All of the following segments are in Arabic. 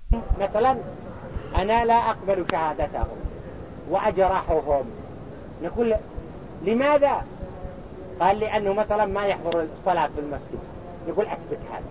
مثلا أنا لا أقبل شهادتهم وأجرحهم، نقول لماذا؟ قال لأنه مثلا ما يحضر الصلاة في المسجد، نقول أثبت هذا.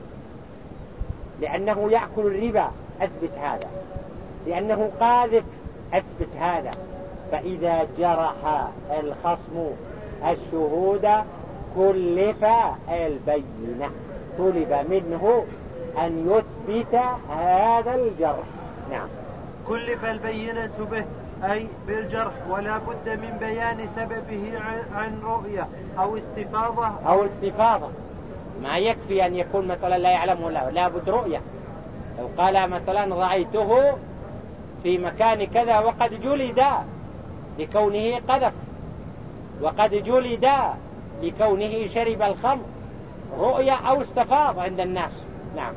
لأنه يأكل الربا، أثبت هذا. لأنه قاذف، أثبت هذا. فإذا جرح الخصم الشهود كلف البينة، طلب منه أن يثبت هذا الجرح. نعم. كلف البينة به أي بالجرح، ولا بد من بيان سببه عن رؤية أو استفاضة. ما يكفي أن يكون مثلا لا يعلمه، لا بد رؤية. لو قال مثلا رأيته في مكان كذا وقد جلد لكونه قذف، وقد جلد لكونه شرب الخمر، رؤية أو استفاض عند الناس. نعم.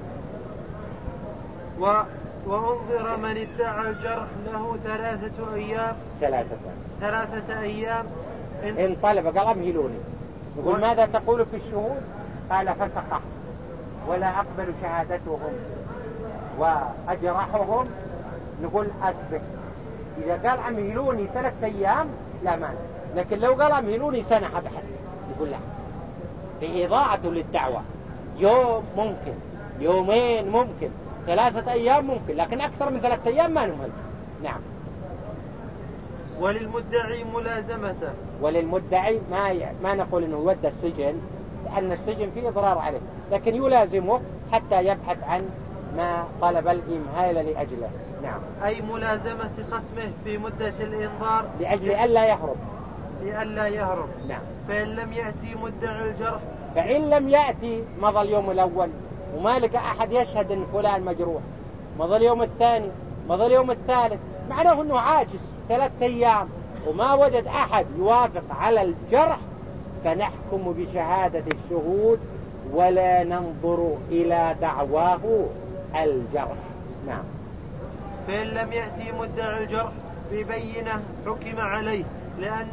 وأنظر من ادعى الجرح له 3 أيام. 3 أيام إن طلب. قال أمهلوني. يقول ماذا تقول في الشهود؟ قال فسقه ولا أقبل شهادتهم وأجرحهم، نقول أثبت. إذا قال أمهلوني 3 أيام لا مانع، لكن لو قال أمهلوني سنة بحث يقول لا، في إضاعة للدعوة. يوم ممكن، يومين ممكن، 3 أيام ممكن، لكن أكثر من 3 أيام ما نمهل. نعم. وللمدعي ملازمته. وللمدعي ما نقول إنه يودى السجن، لأن السجن فيه إضرار عليه، لكن يلازمه حتى يبحث عن ما طلب الإمهال لأجله. نعم. أي ملازمة خصمه في مدة الإنظار لأجل ألا يهرب. نعم. فإن لم يأتي مدعي الجرح، فإن لم يأتي مضى اليوم الأول وما لقى أحد يشهد أن فلان مجروح، مضى اليوم الثاني، مضى اليوم الثالث، معناه أنه عاجز 3 أيام وما وجد أحد يوافق على الجرح، فنحكم بشهادة الشهود ولا ننظر إلى دعواه الجرح. نعم. فإن لم يأتي مدعي الجرح ببينة حكم عليه لأن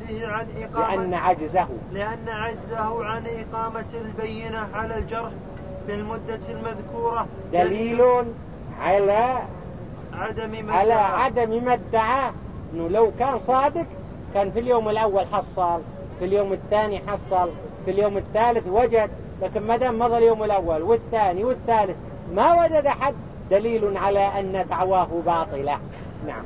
عجزه عن إقامة البينة على الجرح في المدة المذكورة دليل على عدم ما ادعاه. إنه لو كان صادق كان في اليوم الأول حصل، في اليوم الثاني حصل، في اليوم الثالث وجد، لكن ما دام مضى اليوم الأول والثاني والثالث ما وجد أحد، دليل على أن دعواه باطلة. نعم.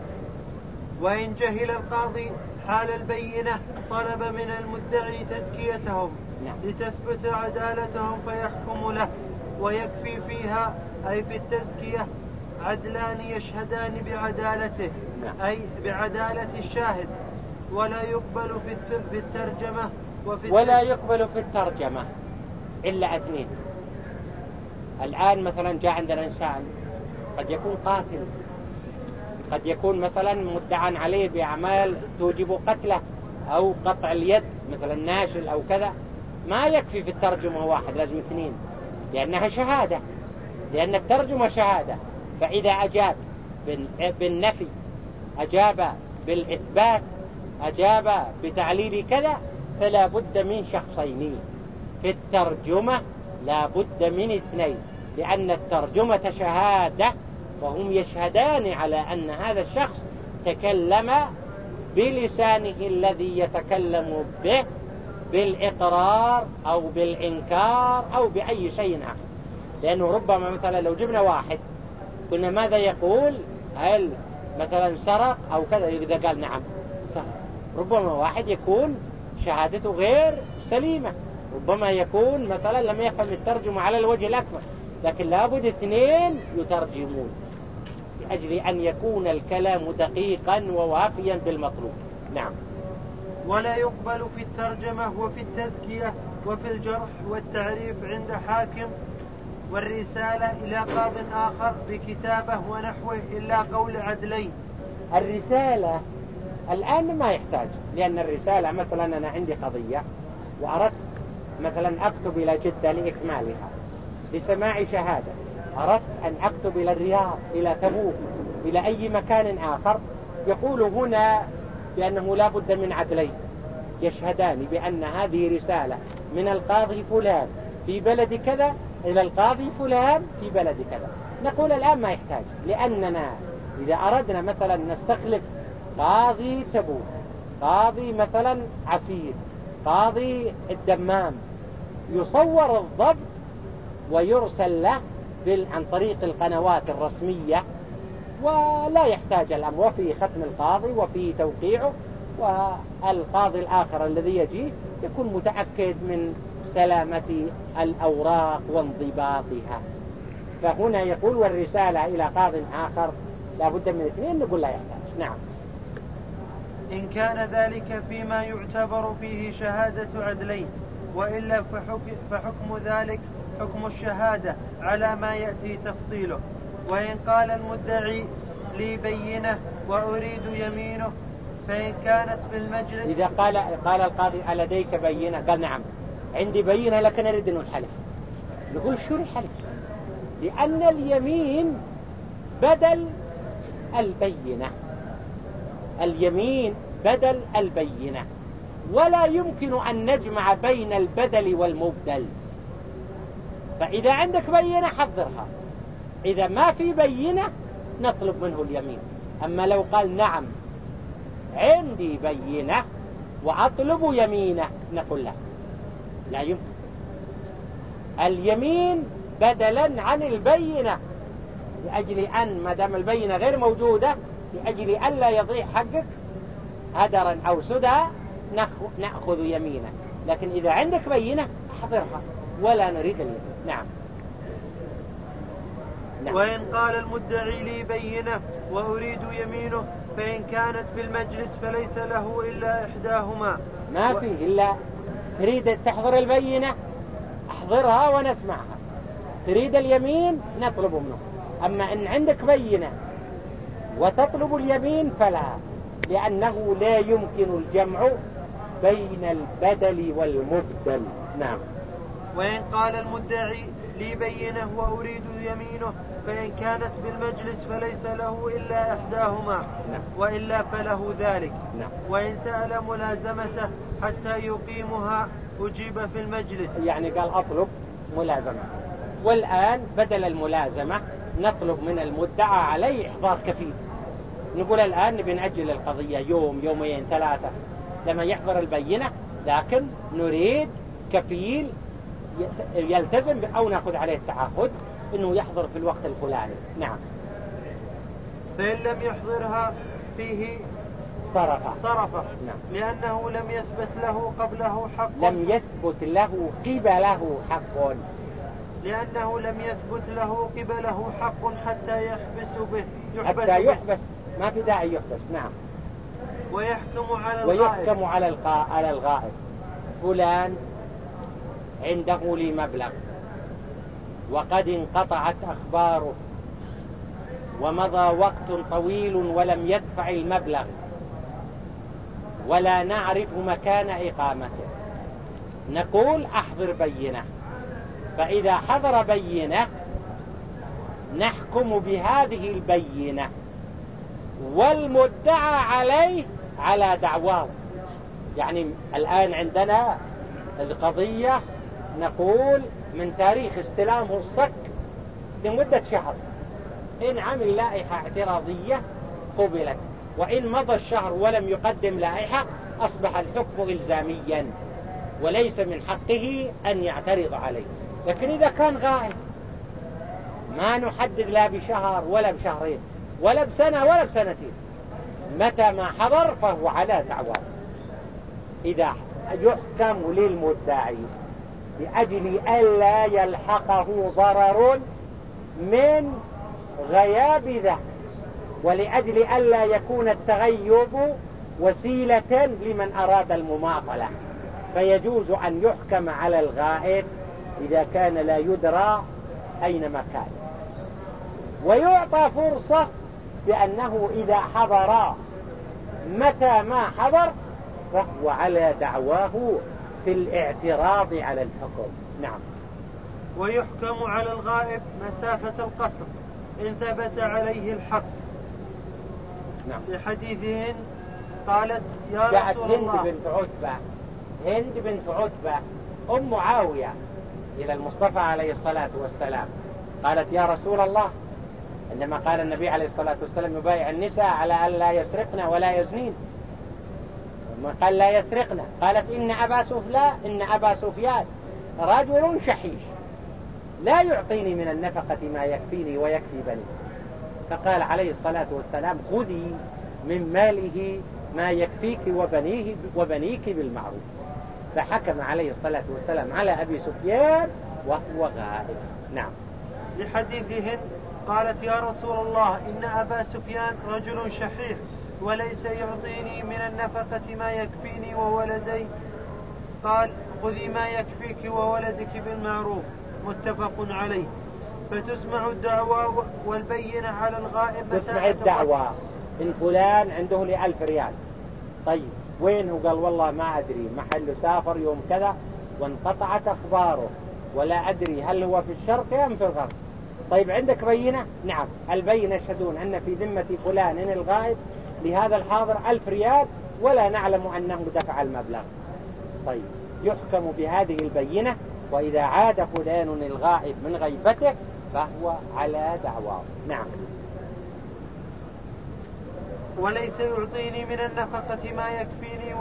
وإن جهل القاضي حال البينة طلب من المدعي تزكيتهم. نعم. لتثبت عدالتهم فيحكم له، ويكفي فيها أي في التزكية عدلان يشهدان بعدالته. نعم. أي بعدالة الشاهد. ولا يقبل في الترجمة ولا يقبل في الترجمة إلا 2. الآن مثلا جاء عندنا إنسان قد يكون قاتل، قد يكون مثلا مدعى عليه بأعمال توجب قتله أو قطع اليد مثلا ناشل أو كذا، ما يكفي في الترجمة 1، لازم 2، لأنها شهادة، لأن الترجمة شهادة. فإذا أجاب بالنفي، أجاب بالإثبات، أجاب بتعليل كذا، فلا بد من شخصين. في الترجمة لا بد من 2، لأن الترجمة شهادة، وهم يشهدان على أن هذا الشخص تكلم بلسانه الذي يتكلم به بالإقرار أو بالإنكار أو بأي شيء آخر. لأنه ربما مثلا لو جبنا واحد كنا ماذا يقول؟ هل مثلا سرق أو كذا؟ إذا قال نعم سرق، ربما واحد يكون شهادته غير سليمة، ربما يكون مثلا لم يفهم الترجمة على الوجه الأكبر، لكن لابد 2 يترجمون لأجل أن يكون الكلام دقيقا ووافيا بالمطلوب. نعم. ولا يقبل في الترجمة وفي التزكية وفي الجرح والتعريف عند حاكم والرسالة إلى قاض آخر بكتابة ونحوه إلا قول عدلين. الرسالة الآن ما يحتاج، لأن الرسالة مثلا أنا عندي قضية وأردت مثلا أكتب إلى جدة لإكمالها لسماع شهادة، أردت أن أكتب إلى الرياض، إلى تبوك، إلى أي مكان آخر، يقول هنا بأنه لا بد من عدلين يشهدان بأن هذه رسالة من القاضي فلان في بلد كذا إلى القاضي فلان في بلد كذا، نقول الآن ما يحتاج، لأننا إذا أردنا مثلا نستخلف قاضي تبوك، قاضي مثلا عسير، قاضي الدمام، يصور الضبط ويرسل له عن طريق القنوات الرسمية، ولا يحتاج الأمر، وفي ختم القاضي وفي توقيعه، والقاضي الآخر الذي يجي يكون متأكد من سلامة الأوراق وانضباطها. فهنا يقول والرسالة إلى قاض آخر لا بد من اثنين، نقول لا يحتاج. نعم. إن كان ذلك فيما يعتبر فيه شهادة عدلين، وإلا فحكم ذلك حكم الشهادة على ما يأتي تفصيله. وإن قال المدعي لي بينة وأريد يمينه، فإن كانت في المجلس، إذا قال القاضي ألديك بينة؟ قال نعم عندي بينة لكن أريد أن الحلف، نقول شو الحلف؟ لأن اليمين بدل البينة، اليمين بدل البينة، ولا يمكن أن نجمع بين البدل والمبدل. فإذا عندك بينة حضرها، إذا ما في بينة نطلب منه اليمين. أما لو قال نعم عندي بينة وأطلب يمينه، نقول له لا يمكن، اليمين بدلا عن البينة، لأجل أن ما دام البينة غير موجودة، لأجل أن لا يضيع حقك هدرا أو سدى نأخذ يمينه. لكن إذا عندك بينة احضرها ولا نريد اليمين. نعم. وإن قال المدعي لي بينة وأريد يمينه، فإن كانت في المجلس فليس له إلا إحداهما. ما فيه إلا تريد تحضر البينة احضرها ونسمعها، تريد اليمين نطلب منه. أما إن عندك بينة وتطلب اليمين فلا، لأنه لا يمكن الجمع بين البدل والمبدل. نعم. وإن قال المدعي لي بينة وأريد يمينه، فإن كانت بالمجلس فليس له إلا إحداهما. نعم. وإلا فله ذلك. نعم. وإن سأل ملازمته حتى يقيمها أجيب في المجلس. يعني قال أطلب ملازمة، والآن بدل الملازمة نطلب من المدعى عليه إحضار كفيل. نقول الآن نبي نأجل القضية يوم يومين ثلاثة لما يحضر البينة، لكن نريد كفيل يلتزم أو نأخذ عليه التعهد إنه يحضر في الوقت الفلاني. نعم. فإن لم يحضرها فيه صرفه. نعم. لأنه لم يثبت له قبله حق. لم يثبت له قبله حق. لأنه لم يثبت له قبله حق حتى يحبس به. حتى يحبس، ما في داعي يحبس. نعم. ويحكم على الغائب فلان عنده لي مبلغ وقد انقطعت أخباره ومضى وقت طويل ولم يدفع المبلغ ولا نعرف مكان إقامته، نقول أحضر بينة. فإذا حضر بينة نحكم بهذه البينة والمدعى عليه على دعواه. يعني الآن عندنا القضية نقول من تاريخ استلامه الصك لمدة شهر، إن عمل لائحة اعتراضية قبلت، وإن مضى الشهر ولم يقدم لائحة أصبح الحكم إلزاميا وليس من حقه أن يعترض عليه. لكن إذا كان غائب ما نحدد لا بشهر ولا بشهرين ولا بسنة ولا بسنتين، متى ما حضر فهو على دعواه. إذا يحكم للمدعي لأجل ألا يلحقه ضرر من غياب ذا، ولأجل ألا يكون التغيب وسيلة لمن أراد المماطلة، فيجوز أن يحكم على الغائب إذا كان لا يدرى أين مكان، ويعطى فرصة بأنه إذا حضر متى ما حضر فهو على دعواه في الاعتراض على الحكم. نعم. ويحكم على الغائب مسافة القصر إن ثبت عليه الحق. نعم. في حديث هند قالت يا رسول الله، هند بنت عتبة أم معاوية إلى المصطفى عليه الصلاة والسلام، قالت يا رسول الله، عندما قال النبي عليه الصلاة والسلام يبايع النساء على أن لا يسرقن ولا يزنين، ما قال لا يسرقن، قالت إن أبا سفيان رجل شحيح لا يعطيني من النفقة ما يكفيني ويكفي بني. فقال عليه الصلاة والسلام خذي من ماله ما يكفيك وبنيك بالمعروف. فحكم عليه الصلاة والسلام على أبي سفيان وهو غائب. نعم. لحديثهن قالت يا رسول الله إن أبا سفيان رجل شحيح وليس يعطيني من النفقة ما يكفيني وولدي. قال خذي ما يكفيك وولدك بالمعروف، متفق عليه. فتسمع الدعوى والبينة على الغائب. تسمع الدعوى إن فلان عنده لي 1000 ريال، طيب وينه؟ قال والله ما أدري، محله سافر يوم كذا وانقطعت أخباره، ولا أدري هل هو في الشرق أم في الغرب. طيب عندك بينة؟ نعم، البينة يشهدون أن في ذمة فلان الغائب لهذا الحاضر 1000 ريال ولا نعلم أنه دفع المبلغ. طيب يحكم بهذه البينة، وإذا عاد فلان الغائب من غيبته فهو على دعواه. نعم. وليس يعطيني من النفقة ما يكفيني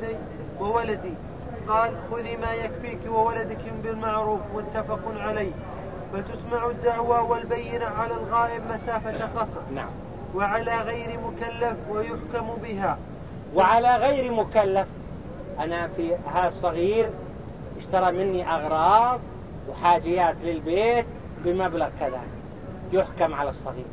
وولدي. قال خذي ما يكفيك وولدك بالمعروف، متفق عليه. فتسمع الدعوى والبينة على الغائب مسافة قصر. نعم. وعلى غير مكلف ويحكم بها. وعلى غير مكلف، أنا في هذا الصغير اشترى مني أغراض وحاجيات للبيت بمبلغ كذا، يحكم على الصغير.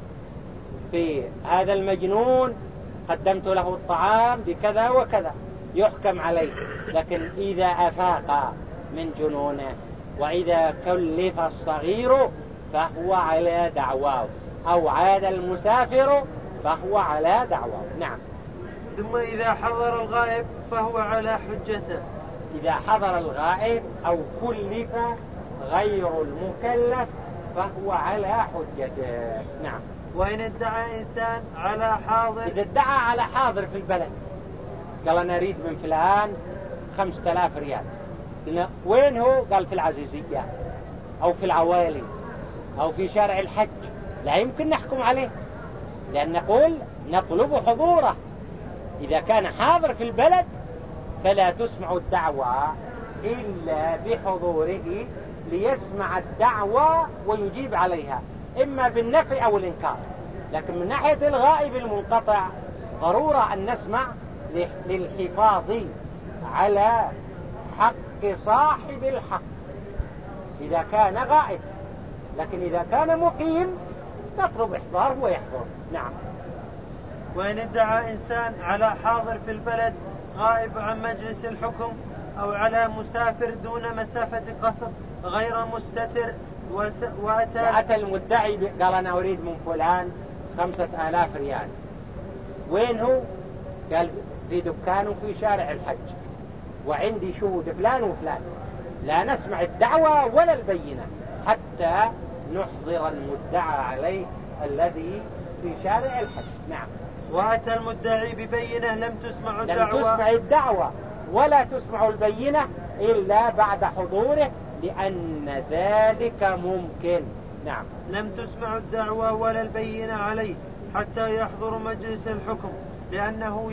في هذا المجنون قدمت له الطعام بكذا وكذا، يحكم عليه. لكن إذا أفاق من جنونه وإذا كلف الصغير فهو على دعواه، أو عاد المسافر فهو على دعواه. نعم. ثم إذا حضر الغائب فهو على حجته. إذا حضر الغائب أو كلف غير المكلف فهو على حجته. نعم. وإن ادعى إنسان على حاضر، إذا ادعى على حاضر في البلد، قال أنا أريد من فلان 5000 ريال، وين هو؟ قال في العزيزية أو في العوالي أو في شارع الحج، لا يمكن نحكم عليه، لأن نقول نطلب حضوره. إذا كان حاضر في البلد فلا تسمع الدعوى إلا بحضوره ليسمع الدعوى ويجيب عليها، إما بالنفي أو الإنكار. لكن من ناحية الغائب المنقطع ضرورة أن نسمع للحفاظ على حق صاحب الحق إذا كان غائب. لكن إذا كان مقيم نطلب إحضاره ويحضر. نعم. وإن ادعى إنسان على حاضر في البلد غائب عن مجلس الحكم أو على مسافر دون مسافة قصر غير مستتر وأتى المدعي قال أنا أريد من فلان 5000 ريال، وين هو؟ قال في دكان في شارع الحج وعندي شهود فلان وفلان. لا نسمع الدعوة ولا البينة حتى نحضر المدعى عليه الذي في شارع الحج. نعم. وأتى المدعي ببينة لم تسمع الدعوة ولا تسمع البينة إلا بعد حضوره، لأن ذلك ممكن. نعم. لم تسمع الدعوة ولا البينة عليه حتى يحضر مجلس الحكم، لأنه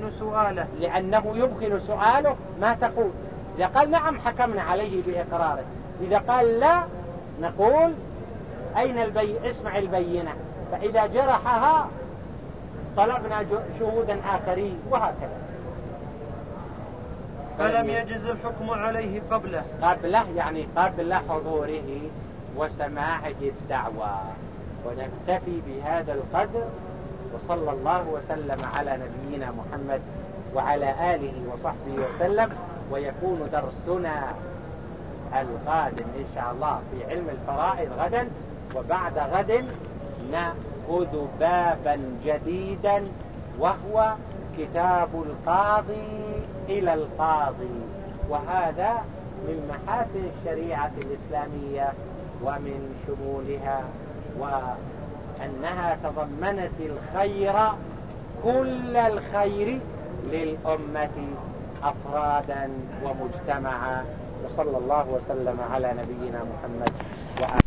يمكن سؤاله ما تقول. إذا قال نعم حكمنا عليه بإقراره، إذا قال لا نقول أين اسمع البينة، فإذا جرحها طلبنا شهودا آخرين وهكذا. فلم يجز الحكم عليه قبله يعني قبل حضوره وسماع الدعوة. ونكتفي بهذا القدر، وصلى الله وسلم على نبينا محمد وعلى آله وصحبه وسلم. ويكون درسنا القادم إن شاء الله في علم الفرائض غدا، وبعد غد نأخذ بابا جديدا وهو كتاب القاضي إلى القاضي. وهذا من محاسن الشريعة الإسلامية ومن شمولها، وأنها تضمنت الخير كل الخير للأمة أفرادا ومجتمعا. وصلى الله وسلم على نبينا محمد وآله.